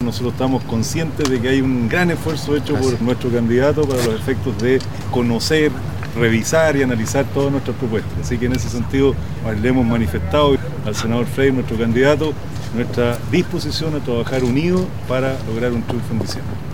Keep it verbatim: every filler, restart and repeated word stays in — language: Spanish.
nosotros estamos conscientes de que hay un gran esfuerzo hecho Gracias. por nuestro candidato para los efectos de conocer, revisar y analizar todas nuestras propuestas. Así que en ese sentido le hemos manifestado al senador Frey, nuestro candidato, nuestra disposición a trabajar unidos para lograr un triunfo en diciembre.